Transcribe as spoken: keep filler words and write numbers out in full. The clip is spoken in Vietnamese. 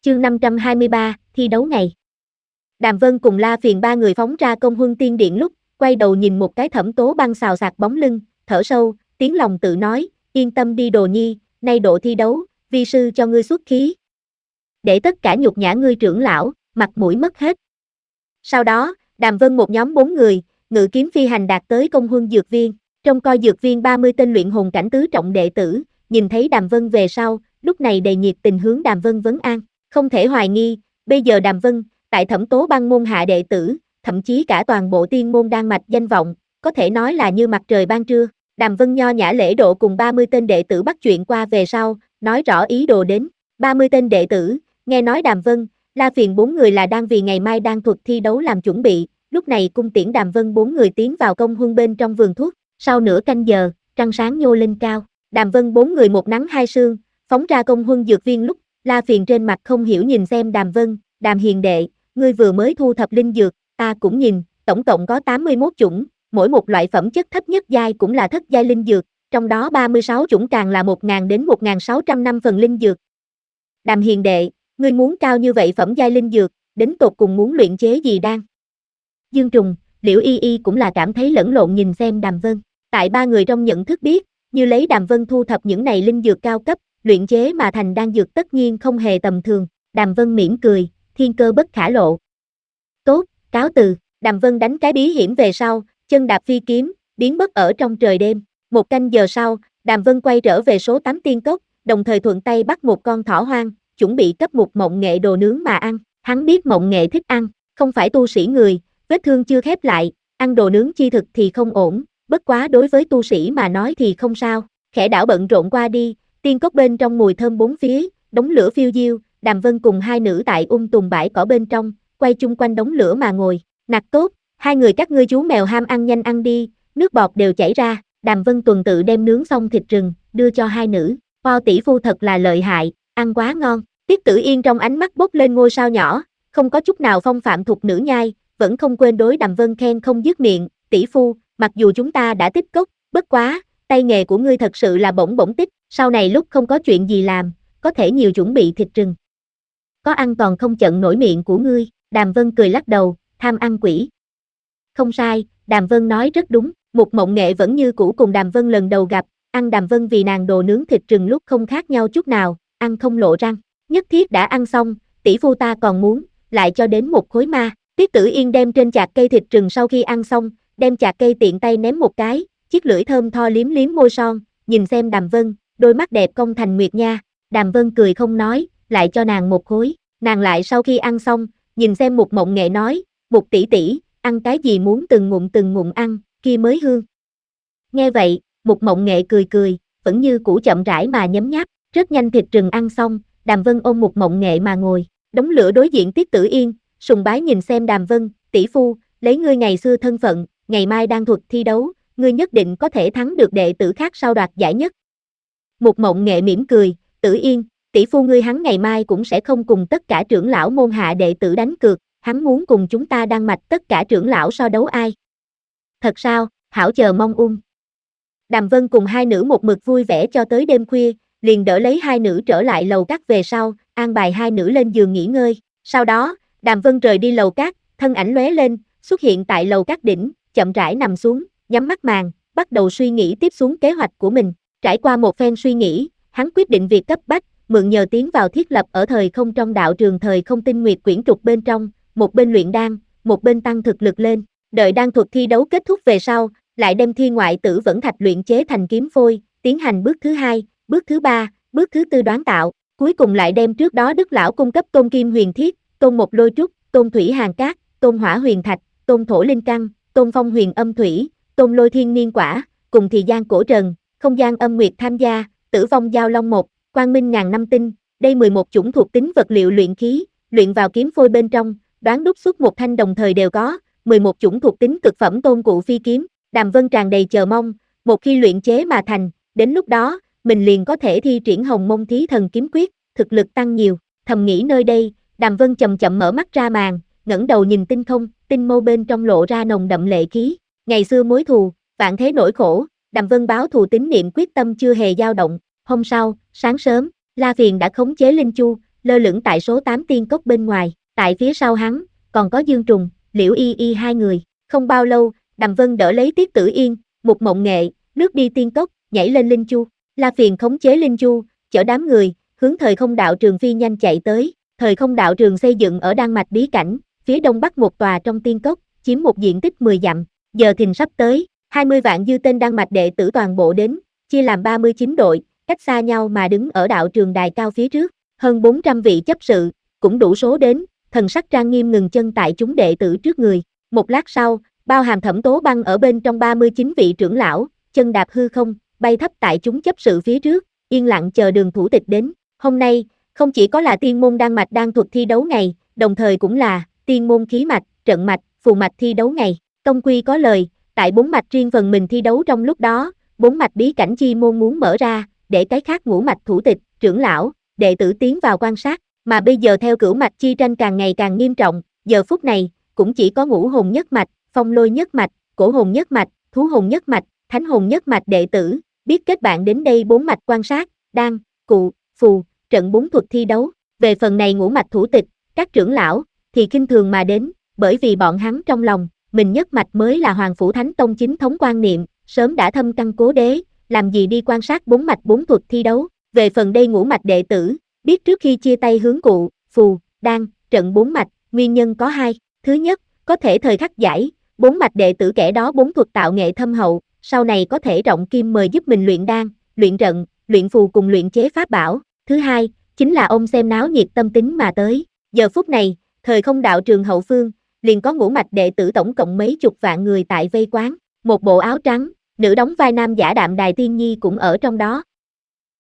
Chương năm trăm hai mươi ba, thi đấu ngày. Đàm Vân cùng La Phiền ba người phóng ra Công Huân Tiên Điện lúc, quay đầu nhìn một cái Thẩm Tố Băng xào xạc bóng lưng, thở sâu, tiếng lòng tự nói, yên tâm đi Đồ Nhi, nay độ thi đấu, vi sư cho ngươi xuất khí. Để tất cả nhục nhã ngươi trưởng lão, mặt mũi mất hết. Sau đó, Đàm Vân một nhóm bốn người, ngự kiếm phi hành đạt tới Công Huân Dược Viên, trông coi dược viên ba mươi tên luyện hồn cảnh tứ trọng đệ tử, nhìn thấy Đàm Vân về sau, lúc này đầy nhiệt tình hướng Đàm Vân vấn an. Không thể hoài nghi, bây giờ Đàm Vân, tại Thẩm Tố Băng môn hạ đệ tử, thậm chí cả toàn bộ tiên môn đan mạch danh vọng, có thể nói là như mặt trời ban trưa. Đàm Vân nho nhã lễ độ cùng ba mươi tên đệ tử bắt chuyện qua về sau, nói rõ ý đồ đến. ba mươi tên đệ tử, nghe nói Đàm Vân, La Phiền bốn người là đang vì ngày mai đan thuật thi đấu làm chuẩn bị, lúc này cung tiễn Đàm Vân bốn người tiến vào Công Huân bên trong vườn thuốc. Sau nửa canh giờ, trăng sáng nhô lên cao, Đàm Vân bốn người một nắng hai sương, phóng ra Công Huân Dược Viên lúc, La Phiền trên mặt không hiểu nhìn xem Đàm Vân, Đàm hiền đệ, ngươi vừa mới thu thập linh dược, ta cũng nhìn, tổng cộng có tám mươi mốt chủng, mỗi một loại phẩm chất thấp nhất giai cũng là thất giai linh dược, trong đó ba mươi sáu chủng càng là một nghìn đến một nghìn sáu trăm năm phần linh dược. Đàm hiền đệ, ngươi muốn cao như vậy phẩm giai linh dược, đến tột cùng muốn luyện chế gì đan? Dương Trùng, Liễu Y Y cũng là cảm thấy lẫn lộn nhìn xem Đàm Vân, tại ba người trong nhận thức biết, như lấy Đàm Vân thu thập những này linh dược cao cấp, luyện chế mà thành đan dược tất nhiên không hề tầm thường. Đàm Vân mỉm cười, thiên cơ bất khả lộ. Tốt, cáo từ. Đàm Vân đánh cái bí hiểm về sau, chân đạp phi kiếm, biến mất ở trong trời đêm. Một canh giờ sau, Đàm Vân quay trở về số tám tiên cốc, đồng thời thuận tay bắt một con thỏ hoang, chuẩn bị cấp một mộng nghệ đồ nướng mà ăn. Hắn biết mộng nghệ thích ăn, không phải tu sĩ người, vết thương chưa khép lại, ăn đồ nướng chi thực thì không ổn, bất quá đối với tu sĩ mà nói thì không sao. Khẽ đảo bận rộn qua đi, tiên cốc bên trong mùi thơm bốn phía, đống lửa phiêu diêu, Đàm Vân cùng hai nữ tại ung tùng bãi cỏ bên trong, quay chung quanh đống lửa mà ngồi. Nặc tốt, hai người các ngươi chú mèo ham ăn nhanh ăn đi, nước bọt đều chảy ra. Đàm Vân tuần tự đem nướng xong thịt rừng, đưa cho hai nữ. Po tỷ phu thật là lợi hại, ăn quá ngon. Tiết Tử Yên trong ánh mắt bốc lên ngôi sao nhỏ, không có chút nào phong phạm thục nữ nhai, vẫn không quên đối Đàm Vân khen không dứt miệng. Tỷ phu, mặc dù chúng ta đã tích cốc, bất quá, tay nghề của ngươi thật sự là bổng bổng tích, sau này lúc không có chuyện gì làm, có thể nhiều chuẩn bị thịt rừng. Có ăn còn không chận nổi miệng của ngươi. Đàm Vân cười lắc đầu, tham ăn quỷ. Không sai, Đàm Vân nói rất đúng, Mục Mộng Nghệ vẫn như cũ cùng Đàm Vân lần đầu gặp, ăn Đàm Vân vì nàng đồ nướng thịt rừng lúc không khác nhau chút nào, ăn không lộ răng, nhất thiết đã ăn xong, tỷ phu ta còn muốn, lại cho đến một khối ma. Tiết Tử Yên đem trên chạc cây thịt rừng sau khi ăn xong, đem chạc cây tiện tay ném một cái, chiếc lưỡi thơm tho liếm liếm môi son, nhìn xem Đàm Vân, đôi mắt đẹp cong thành nguyệt nha. Đàm Vân cười không nói, lại cho nàng một khối, nàng lại sau khi ăn xong, nhìn xem Mục Mộng Nghệ nói, Mục tỷ tỷ, ăn cái gì muốn từng ngụm từng ngụm ăn, kia mới hương. Nghe vậy, Mục Mộng Nghệ cười cười, vẫn như cũ chậm rãi mà nhấm nháp, rất nhanh thịt rừng ăn xong, Đàm Vân ôm Mục Mộng Nghệ mà ngồi, đống lửa đối diện Tiết Tử Yên, sùng bái nhìn xem Đàm Vân, tỷ phu, lấy ngươi ngày xưa thân phận, ngày mai đang thuật thi đấu, ngươi nhất định có thể thắng được đệ tử khác sau đoạt giải nhất. Mục Mộng Nghệ mỉm cười, Tử Yên, tỷ phu ngươi hắn ngày mai cũng sẽ không cùng tất cả trưởng lão môn hạ đệ tử đánh cược, hắn muốn cùng chúng ta đan mạch tất cả trưởng lão so đấu ai. Thật sao, hảo chờ mong ung. Đàm Vân cùng hai nữ một mực vui vẻ cho tới đêm khuya, liền đỡ lấy hai nữ trở lại lầu các về sau, an bài hai nữ lên giường nghỉ ngơi. Sau đó, Đàm Vân rời đi lầu các, thân ảnh lóe lên, xuất hiện tại lầu các đỉnh, chậm rãi nằm xuống, nhắm mắt màn, bắt đầu suy nghĩ tiếp xuống kế hoạch của mình. Trải qua một phen suy nghĩ, hắn quyết định việc cấp bách, mượn nhờ tiến vào thiết lập ở thời không trong đạo trường thời không tinh nguyệt quyển trục bên trong, một bên luyện đan, một bên tăng thực lực lên. Đợi đan thuật thi đấu kết thúc về sau, lại đem thiên ngoại tử vẫn thạch luyện chế thành kiếm phôi, tiến hành bước thứ hai, bước thứ ba, bước thứ tư đoán tạo, cuối cùng lại đem trước đó Đức lão cung cấp tôn kim huyền thiết, tôn một lôi trúc, tôn thủy hàng cát, tôn hỏa huyền thạch, tôn thổ linh căn, tôn phong huyền âm thủy, tôn lôi thiên niên quả, cùng thì gian cổ trần, không gian âm nguyệt tham gia, tử vong giao long một, quang minh ngàn năm tinh, đây mười một chủng thuộc tính vật liệu luyện khí, luyện vào kiếm phôi bên trong, đoán đúc xuất một thanh đồng thời đều có, mười một chủng thuộc tính cực phẩm tôn cụ phi kiếm. Đàm Vân tràn đầy chờ mong, một khi luyện chế mà thành, đến lúc đó, mình liền có thể thi triển Hồng Mông Thí Thần Kiếm Quyết, thực lực tăng nhiều. Thầm nghĩ nơi đây, Đàm Vân chậm chậm mở mắt ra màn, ngẩng đầu nhìn tinh không, tinh mâu bên trong lộ ra nồng đậm lệ khí. Ngày xưa mối thù, vạn thế nỗi khổ, Đàm Vân báo thù tín niệm quyết tâm chưa hề dao động. Hôm sau, sáng sớm, La Phiền đã khống chế Linh Chu, lơ lửng tại số tám tiên cốc bên ngoài, tại phía sau hắn, còn có Dương Trùng, Liễu Y Y hai người. Không bao lâu, Đàm Vân đỡ lấy Tiết Tử Yên, Mục Mộng Nghệ, lướt đi tiên cốc, nhảy lên linh chu. La Phiền khống chế linh chu, chở đám người, hướng thời không đạo trường phi nhanh chạy tới. Thời không đạo trường xây dựng ở Đan Mạch bí cảnh, phía đông bắc một tòa trong tiên cốc, chiếm một diện tích mười dặm. Giờ thìn sắp tới, hai mươi vạn dư tên Đan Mạch đệ tử toàn bộ đến, chia làm ba mươi chín đội, cách xa nhau mà đứng ở đạo trường đài cao phía trước. Hơn bốn trăm vị chấp sự, cũng đủ số đến, thần sắc trang nghiêm ngừng chân tại chúng đệ tử trước người. Một lát sau, bao hàm Thẩm Tố Băng ở bên trong ba mươi chín vị trưởng lão, chân đạp hư không, bay thấp tại chúng chấp sự phía trước, yên lặng chờ Đường thủ tịch đến. Hôm nay, không chỉ có là tiên môn đan mạch đan thuật thi đấu ngày, đồng thời cũng là tiên môn khí mạch, trận mạch, phù mạch thi đấu ngày. Tông quy có lời, tại bốn mạch riêng phần mình thi đấu trong lúc đó, bốn mạch bí cảnh chi môn muốn mở ra, để cái khác ngũ mạch thủ tịch, trưởng lão, đệ tử tiến vào quan sát, mà bây giờ theo cửu mạch chi tranh càng ngày càng nghiêm trọng, giờ phút này, cũng chỉ có ngũ hồn nhất mạch, phong lôi nhất mạch, cổ hồn nhất mạch, thú hồn nhất mạch, thánh hồn nhất mạch đệ tử, biết kết bạn đến đây bốn mạch quan sát, đan, cụ, phù, trận bốn thuật thi đấu. Về phần này ngũ mạch thủ tịch, các trưởng lão, thì khinh thường mà đến, bởi vì bọn hắn trong lòng, mình nhất mạch mới là Hoàng Phủ Thánh Tông chính thống quan niệm, sớm đã thâm căn cố đế, làm gì đi quan sát bốn mạch bốn thuật thi đấu. Về phần đây ngũ mạch đệ tử, biết trước khi chia tay hướng cụ, phù, đan, trận bốn mạch, nguyên nhân có hai. Thứ nhất, có thể thời khắc giải, bốn mạch đệ tử kẻ đó bốn thuật tạo nghệ thâm hậu, sau này có thể rộng kim mời giúp mình luyện đan, luyện trận, luyện phù cùng luyện chế pháp bảo. Thứ hai, chính là ông xem náo nhiệt tâm tính mà tới. Giờ phút này, thời không đạo trường hậu phương, liền có ngũ mạch đệ tử tổng cộng mấy chục vạn người tại vây quán. Một bộ áo trắng, nữ đóng vai nam giả Đạm Đài Tiên Nhi cũng ở trong đó.